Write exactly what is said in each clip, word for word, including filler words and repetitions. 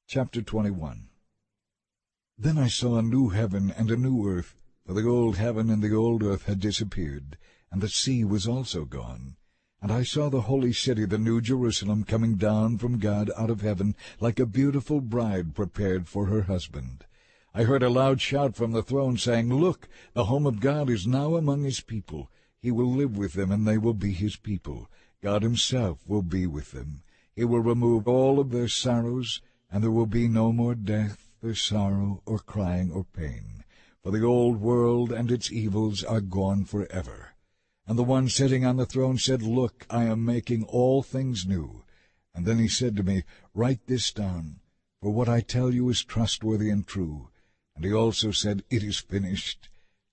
Chapter twenty-one. Then I saw a new heaven and a new earth, for the old heaven and the old earth had disappeared, and the sea was also gone. And I saw the holy city, the new Jerusalem, coming down from God out of heaven, like a beautiful bride prepared for her husband. I heard a loud shout from the throne, saying, Look, the home of God is now among his people. He will live with them, and they will be his people. God himself will be with them. He will remove all of their sorrows, and there will be no more death, or sorrow, or crying, or pain. For the old world and its evils are gone forever. And the one sitting on the throne said, Look, I am making all things new. And then he said to me, Write this down, for what I tell you is trustworthy and true. And he also said, It is finished.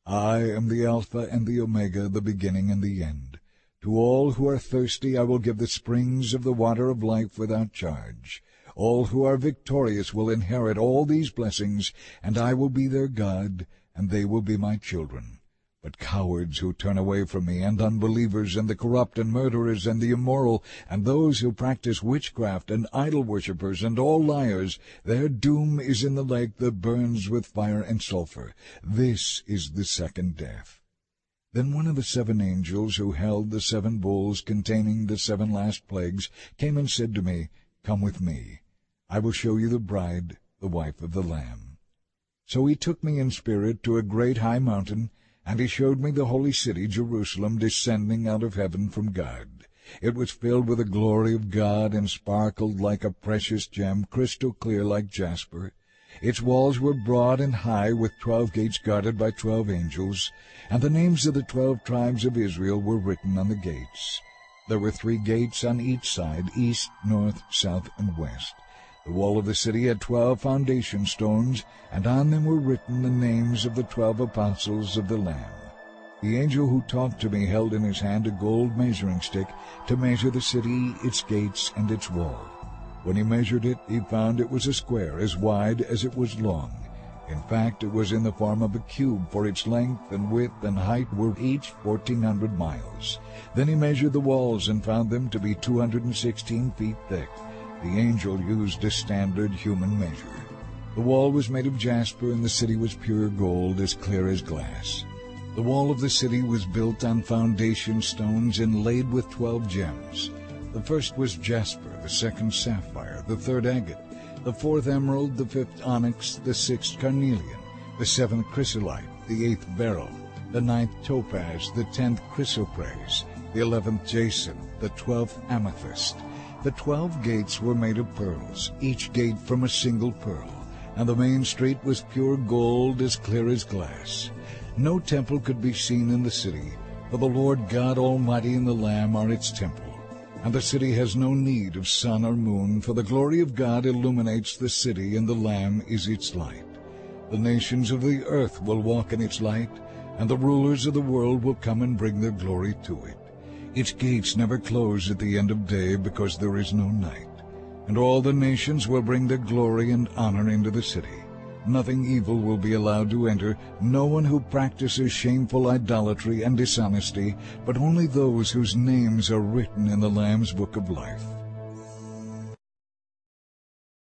I am the Alpha and the Omega, the beginning and the end. To all who are thirsty I will give the springs of the water of life without charge. All who are victorious will inherit all these blessings, and I will be their God, and they will be my children. But cowards who turn away from me, and unbelievers, and the corrupt, and murderers, and the immoral, and those who practice witchcraft, and idol-worshippers, and all liars, their doom is in the lake that burns with fire and sulfur. This is the second death. Then one of the seven angels who held the seven bowls containing the seven last plagues came and said to me, Come with me. I will show you the bride, the wife of the Lamb. So he took me in spirit to a great high mountain, and he showed me the holy city, Jerusalem, descending out of heaven from God. It was filled with the glory of God, and sparkled like a precious gem, crystal clear like jasper. Its walls were broad and high, with twelve gates guarded by twelve angels, and the names of the twelve tribes of Israel were written on the gates. There were three gates on each side, east, north, south, and west. The wall of the city had twelve foundation stones, and on them were written the names of the twelve apostles of the Lamb. The angel who talked to me held in his hand a gold measuring stick to measure the city, its gates, and its wall. When he measured it, he found it was a square, as wide as it was long. In fact, it was in the form of a cube, for its length and width and height were each fourteen hundred miles. Then he measured the walls and found them to be two hundred and sixteen feet thick. The angel used a standard human measure. The wall was made of jasper, and the city was pure gold, as clear as glass. The wall of the city was built on foundation stones inlaid with twelve gems. The first was jasper, the second sapphire, the third agate, the fourth emerald, the fifth onyx, the sixth carnelian, the seventh chrysolite, the eighth beryl, the ninth topaz, the tenth chrysoprase, the eleventh jacinth, the twelfth amethyst. The twelve gates were made of pearls, each gate from a single pearl, and the main street was pure gold, as clear as glass. No temple could be seen in the city, for the Lord God Almighty and the Lamb are its temple. And the city has no need of sun or moon, for the glory of God illuminates the city, and the Lamb is its light. The nations of the earth will walk in its light, and the rulers of the world will come and bring their glory to it. Its gates never close at the end of day, because there is no night. And all the nations will bring their glory and honor into the city. Nothing evil will be allowed to enter, no one who practices shameful idolatry and dishonesty, but only those whose names are written in the Lamb's book of life.